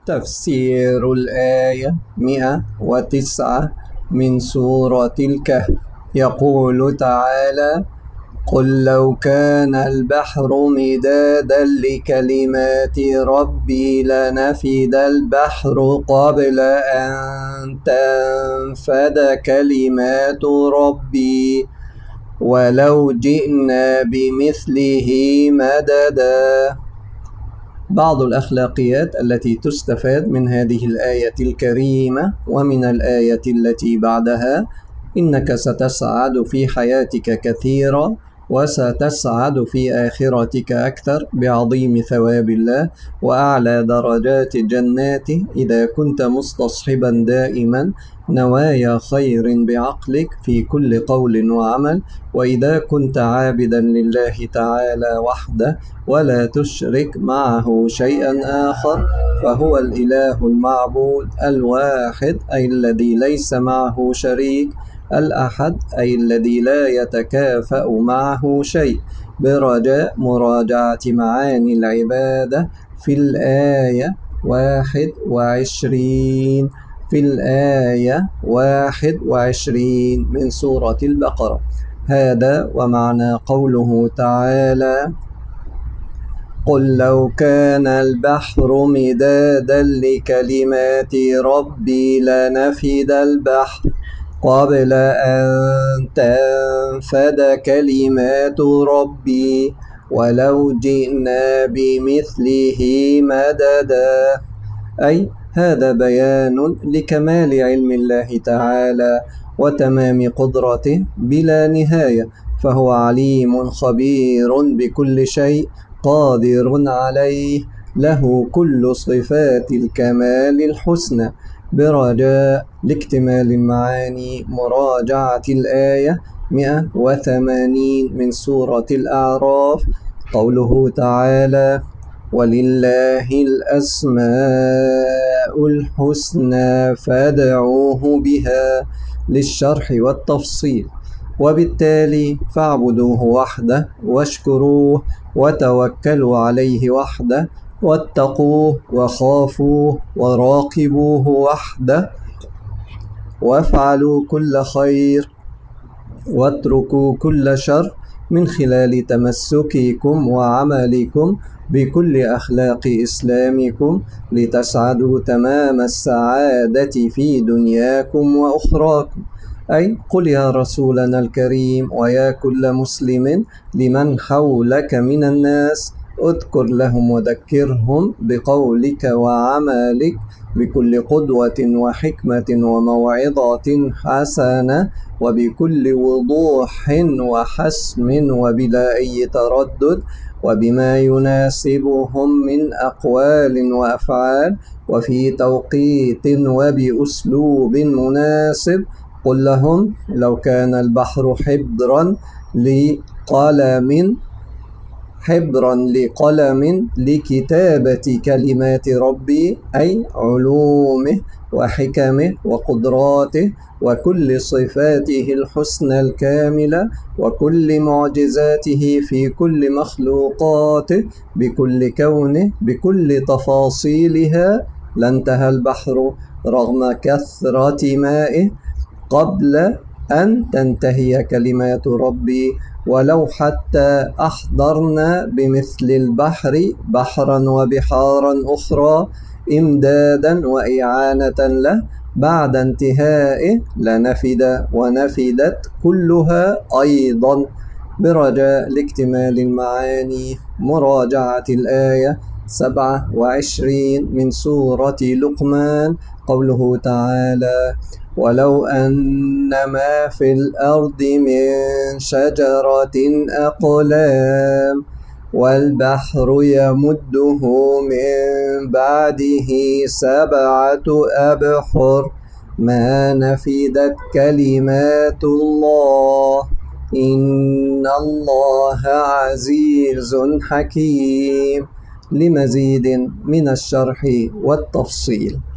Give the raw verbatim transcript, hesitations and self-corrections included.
تفسير الآية مئة وتسعة من سورة الكهف. يقول تعالى: قل لو كان البحر مدادا لكلمات ربي لنفد البحر قبل أن تنفد كلمات ربي ولو جئنا بمثله مددا. بعض الأخلاقيات التي تستفاد من هذه الآية الكريمة ومن الآية التي بعدها: إنك ستسعد في حياتك كثيرا وستسعد في آخرتك أكثر بعظيم ثواب الله وأعلى درجات جناته إذا كنت مستصحبا دائما نوايا خير بعقلك في كل قول وعمل، وإذا كنت عابدا لله تعالى وحده ولا تشرك معه شيئا آخر، فهو الإله المعبود الواحد أي الذي ليس معه شريك، الأحد أي الذي لا يتكافأ معه شيء. برجاء مراجعة معاني العبادة في الآية واحد وعشرين في الآية واحد وعشرين من سورة البقرة. هذا ومعنى قوله تعالى: قل لو كان البحر مدادا لكلمات ربي لنفد البحر قبل أن تنفد كلمات ربي ولو جئنا بمثله مددا. أي هذا بيان لكمال علم الله تعالى وتمام قدرته بلا نهاية، فهو عليم خبير بكل شيء قادر عليه، له كل صفات الكمال الحسنى. برجاء لاكتمال المعاني مراجعة الآية مئة وثمانين من سورة الأعراف. قوله تعالى: ولله الأسماء الحسنى فادعوه بها، للشرح والتفصيل، وبالتالي فاعبدوه وحده واشكروه وتوكلوا عليه وحده واتقوه وخافوه وراقبوه وحده وافعلوا كل خير واتركوا كل شر من خلال تمسككم وعملكم بكل أخلاق إسلامكم لتسعدوا تمام السعادة في دنياكم وأخراكم. أي قل يا رسولنا الكريم ويا كل مسلم لمن حولك من الناس: اذكر لهم وذكرهم بقولك وعملك بكل قدوة وحكمة وموعظة حسنة وبكل وضوح وحسم وبلا أي تردد وبما يناسبهم من أقوال وأفعال وفي توقيت وبأسلوب مناسب. قل لهم: لو كان البحر حبرا لقلم حبرا لقلم لكتابة كلمات ربي، أي علومه وحكمه وقدراته وكل صفاته الحسنى الكاملة وكل معجزاته في كل مخلوقاته بكل كونه بكل تفاصيلها، لانتهى البحر رغم كثرة مائه قبل أن تنتهي كلمات ربي، ولو حتى أحضرنا بمثل البحر بحرا وبحارا أخرى إمدادا وإعانة له بعد انتهائه لنفد ونفدت كلها أيضا. برجاء لاكتمال المعاني مراجعة الآية سبعة وعشرين من سورة لقمان. قوله تعالى: ولو أن ما في الأرض من شجرة أقلام والبحر يمده من بعده سبعة أبحر ما نفدت كلمات الله إن الله عزيز حكيم. لمزيد من الشرح والتفصيل